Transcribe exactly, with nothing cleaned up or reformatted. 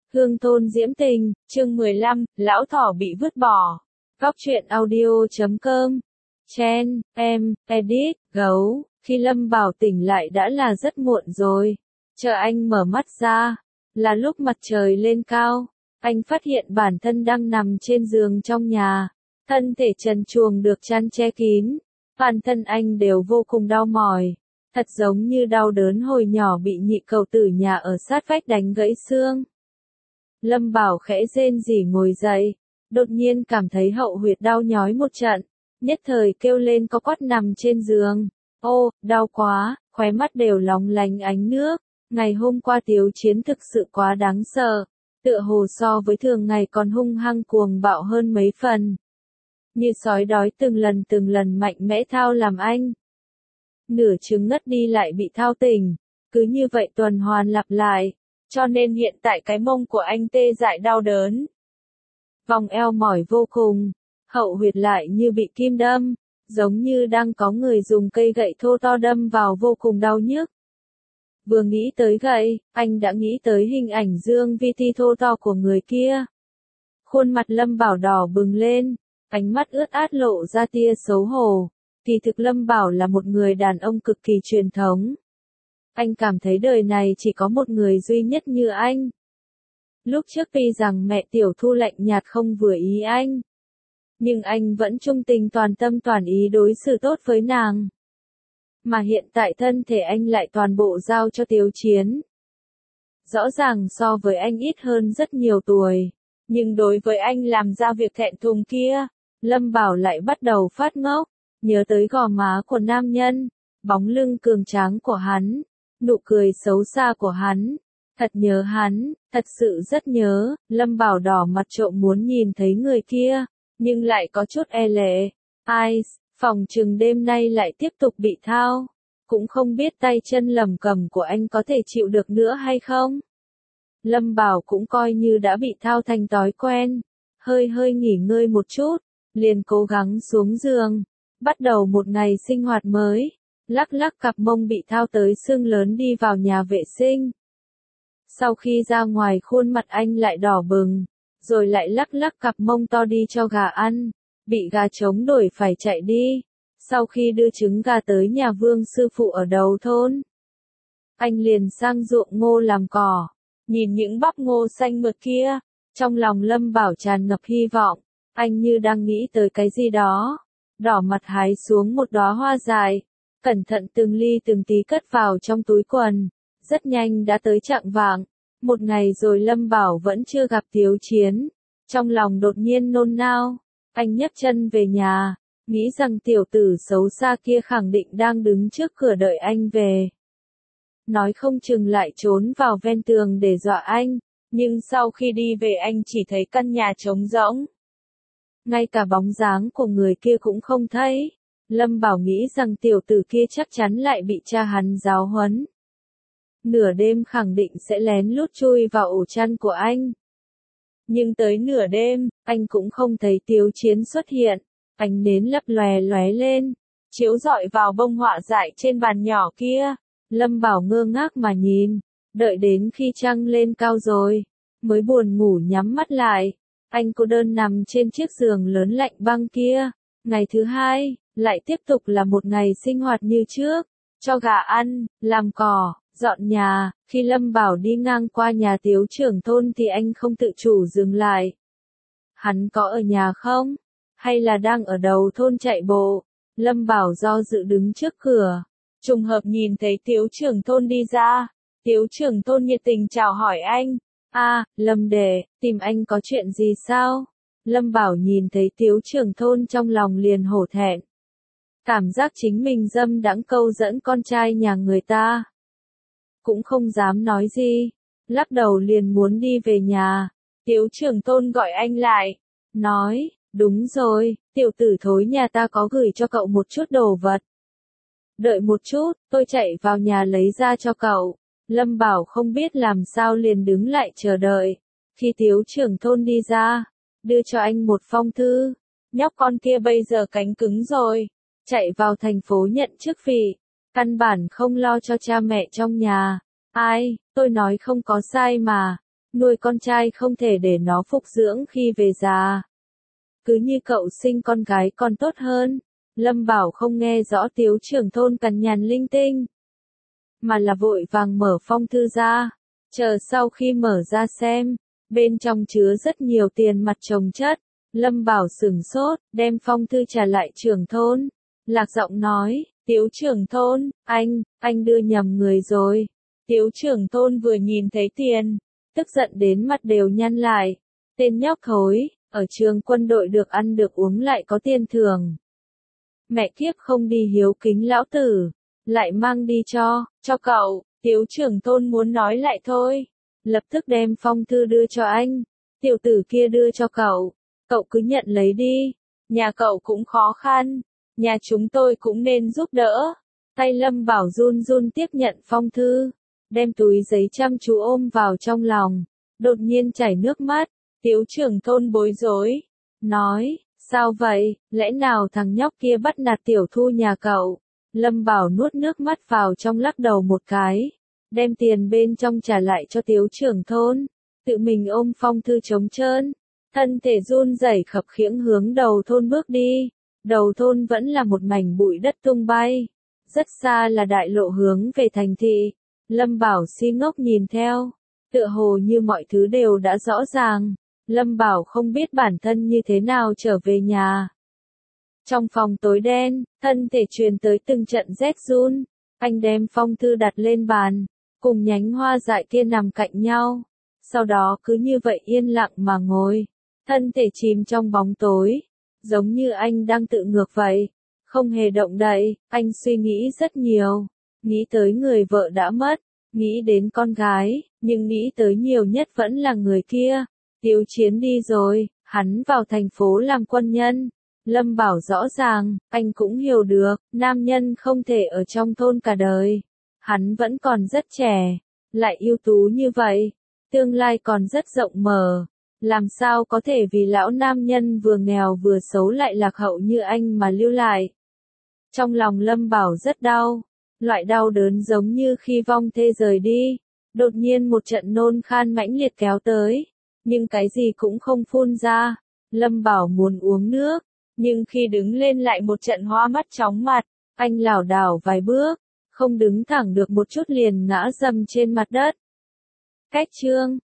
Hương thôn diễm tình, chương mười lăm, lão thỏ bị vứt bỏ. Góc truyện audio chấm com. Chen, em, edit, gấu. Khi Lâm Bảo tỉnh lại đã là rất muộn rồi. Chờ anh mở mắt ra, là lúc mặt trời lên cao. Anh phát hiện bản thân đang nằm trên giường trong nhà. Thân thể trần truồng được chăn che kín. Bản thân anh đều vô cùng đau mỏi. Thật giống như đau đớn hồi nhỏ bị nhị cậu tử nhà ở sát vách đánh gãy xương. Lâm Bảo khẽ rên rỉ ngồi dậy, đột nhiên cảm thấy hậu huyệt đau nhói một trận, nhất thời kêu lên có quắt nằm trên giường. Ô, đau quá, khóe mắt đều lóng lánh ánh nước. Ngày hôm qua Tiếu Chiến thực sự quá đáng sợ, tựa hồ so với thường ngày còn hung hăng cuồng bạo hơn mấy phần. Như sói đói từng lần từng lần mạnh mẽ thao làm anh. Nửa chừng ngất đi lại bị thao tỉnh, cứ như vậy tuần hoàn lặp lại. Cho nên hiện tại cái mông của anh tê dại đau đớn. Vòng eo mỏi vô cùng, hậu huyệt lại như bị kim đâm, giống như đang có người dùng cây gậy thô to đâm vào vô cùng đau nhức. Vừa nghĩ tới gậy, anh đã nghĩ tới hình ảnh Dương Vi Ti thô to của người kia. Khuôn mặt Lâm Bảo đỏ bừng lên, ánh mắt ướt át lộ ra tia xấu hổ. Kỳ thực Lâm Bảo là một người đàn ông cực kỳ truyền thống. Anh cảm thấy đời này chỉ có một người duy nhất như anh. Lúc trước tuy rằng mẹ Tiểu Thu lạnh nhạt không vừa ý anh, nhưng anh vẫn trung tình toàn tâm toàn ý đối xử tốt với nàng. Mà hiện tại thân thể anh lại toàn bộ giao cho Tiếu Chiến. Rõ ràng so với anh ít hơn rất nhiều tuổi, nhưng đối với anh làm ra việc thẹn thùng kia, Lâm Bảo lại bắt đầu phát ngốc, nhớ tới gò má của nam nhân, bóng lưng cường tráng của hắn. Nụ cười xấu xa của hắn, thật nhớ hắn, thật sự rất nhớ. Lâm Bảo đỏ mặt trộm muốn nhìn thấy người kia, nhưng lại có chút e lệ. Ai, phòng trừng đêm nay lại tiếp tục bị thao, cũng không biết tay chân lầm cầm của anh có thể chịu được nữa hay không. Lâm Bảo cũng coi như đã bị thao thành thói quen, hơi hơi nghỉ ngơi một chút, liền cố gắng xuống giường, bắt đầu một ngày sinh hoạt mới. Lắc lắc cặp mông bị thao tới xương lớn đi vào nhà vệ sinh. Sau khi ra ngoài khuôn mặt anh lại đỏ bừng, rồi lại lắc lắc cặp mông to đi cho gà ăn, bị gà chống đuổi phải chạy đi. Sau khi đưa trứng gà tới nhà Vương sư phụ ở đầu thôn, anh liền sang ruộng ngô làm cỏ, nhìn những bắp ngô xanh mượt kia, trong lòng Lâm Bảo tràn ngập hy vọng, anh như đang nghĩ tới cái gì đó, đỏ mặt hái xuống một đóa hoa dài. Cẩn thận từng ly từng tí cất vào trong túi quần. Rất nhanh đã tới chạng vạng. Một ngày rồi Lâm Bảo vẫn chưa gặp Tiếu Chiến. Trong lòng đột nhiên nôn nao. Anh nhấc chân về nhà. Nghĩ rằng tiểu tử xấu xa kia khẳng định đang đứng trước cửa đợi anh về. Nói không chừng lại trốn vào ven tường để dọa anh. Nhưng sau khi đi về anh chỉ thấy căn nhà trống rỗng. Ngay cả bóng dáng của người kia cũng không thấy. Lâm Bảo nghĩ rằng tiểu tử kia chắc chắn lại bị cha hắn giáo huấn. Nửa đêm khẳng định sẽ lén lút chui vào ổ chăn của anh. Nhưng tới nửa đêm, anh cũng không thấy Tiếu Chiến xuất hiện. Ánh nến lấp lòe lóe lên, chiếu rọi vào bông họa dại trên bàn nhỏ kia. Lâm Bảo ngơ ngác mà nhìn, đợi đến khi trăng lên cao rồi, mới buồn ngủ nhắm mắt lại. Anh cô đơn nằm trên chiếc giường lớn lạnh băng kia. Ngày thứ hai, lại tiếp tục là một ngày sinh hoạt như trước, cho gà ăn, làm cỏ, dọn nhà. Khi Lâm Bảo đi ngang qua nhà Tiếu trưởng thôn thì anh không tự chủ dừng lại. Hắn có ở nhà không? Hay là đang ở đầu thôn chạy bộ? Lâm Bảo do dự đứng trước cửa, trùng hợp nhìn thấy Tiếu trưởng thôn đi ra. Tiếu trưởng thôn nhiệt tình chào hỏi anh. A, Lâm đệ, tìm anh có chuyện gì sao? Lâm Bảo nhìn thấy Tiếu trưởng thôn trong lòng liền hổ thẹn. Cảm giác chính mình dâm đãng câu dẫn con trai nhà người ta. Cũng không dám nói gì. Lắc đầu liền muốn đi về nhà. Tiếu trưởng thôn gọi anh lại. Nói, đúng rồi, tiểu tử thối nhà ta có gửi cho cậu một chút đồ vật. Đợi một chút, tôi chạy vào nhà lấy ra cho cậu. Lâm Bảo không biết làm sao liền đứng lại chờ đợi. Khi Tiếu trưởng thôn đi ra, đưa cho anh một phong thư. Nhóc con kia bây giờ cánh cứng rồi. Chạy vào thành phố nhận chức vị. Căn bản không lo cho cha mẹ trong nhà. Ai, tôi nói không có sai mà. nuôi con trai không thể để nó phục dưỡng khi về già. Cứ như cậu sinh con gái còn tốt hơn. Lâm Bảo không nghe rõ Tiếu trưởng thôn cằn nhằn linh tinh, mà là vội vàng mở phong thư ra. Chờ sau khi mở ra xem, bên trong chứa rất nhiều tiền mặt chồng chất. Lâm Bảo sửng sốt, đem phong thư trả lại trưởng thôn. Lạc giọng nói, Tiếu trưởng thôn, anh, anh đưa nhầm người rồi. Tiếu trưởng thôn vừa nhìn thấy tiền, tức giận đến mặt đều nhăn lại. Tên nhóc thối, ở trường quân đội được ăn được uống lại có tiền thưởng. Mẹ kiếp không đi hiếu kính lão tử, lại mang đi cho, cho cậu. Tiếu trưởng thôn muốn nói lại thôi, lập tức đem phong thư đưa cho anh. Tiểu tử kia đưa cho cậu, cậu cứ nhận lấy đi, nhà cậu cũng khó khăn, nhà chúng tôi cũng nên giúp đỡ. Tay Lâm Bảo run run tiếp nhận phong thư, đem túi giấy chăm chú ôm vào trong lòng, đột nhiên chảy nước mắt. Tiếu trưởng thôn bối rối, nói, sao vậy, lẽ nào thằng nhóc kia bắt nạt tiểu Thu nhà cậu? Lâm Bảo nuốt nước mắt vào trong lắc đầu một cái, đem tiền bên trong trả lại cho Tiếu trưởng thôn, tự mình ôm phong thư trống trơn, thân thể run rẩy khập khiễng hướng đầu thôn bước đi. Đầu thôn vẫn là một mảnh bụi đất tung bay, rất xa là đại lộ hướng về thành thị. Lâm Bảo si ngốc nhìn theo, tựa hồ như mọi thứ đều đã rõ ràng. Lâm Bảo không biết bản thân như thế nào trở về nhà. Trong phòng tối đen, thân thể truyền tới từng trận rét run. Anh đem phong thư đặt lên bàn, cùng nhánh hoa dại kia nằm cạnh nhau. Sau đó cứ như vậy yên lặng mà ngồi, thân thể chìm trong bóng tối, giống như anh đang tự ngược vậy, không hề động đậy. Anh suy nghĩ rất nhiều, nghĩ tới người vợ đã mất, nghĩ đến con gái, nhưng nghĩ tới nhiều nhất vẫn là người kia. Tiếu Chiến đi rồi, hắn vào thành phố làm quân nhân. Lâm Bảo rõ ràng, anh cũng hiểu được, nam nhân không thể ở trong thôn cả đời. Hắn vẫn còn rất trẻ, lại ưu tú như vậy, tương lai còn rất rộng mở. Làm sao có thể vì lão nam nhân vừa nghèo vừa xấu lại lạc hậu như anh mà lưu lại. Trong lòng Lâm Bảo rất đau, loại đau đớn giống như khi vong thê rời đi. Đột nhiên một trận nôn khan mãnh liệt kéo tới, nhưng cái gì cũng không phun ra. Lâm Bảo muốn uống nước, nhưng khi đứng lên lại một trận hoa mắt chóng mặt. Anh lảo đảo vài bước, không đứng thẳng được một chút liền ngã dầm trên mặt đất. Cách chương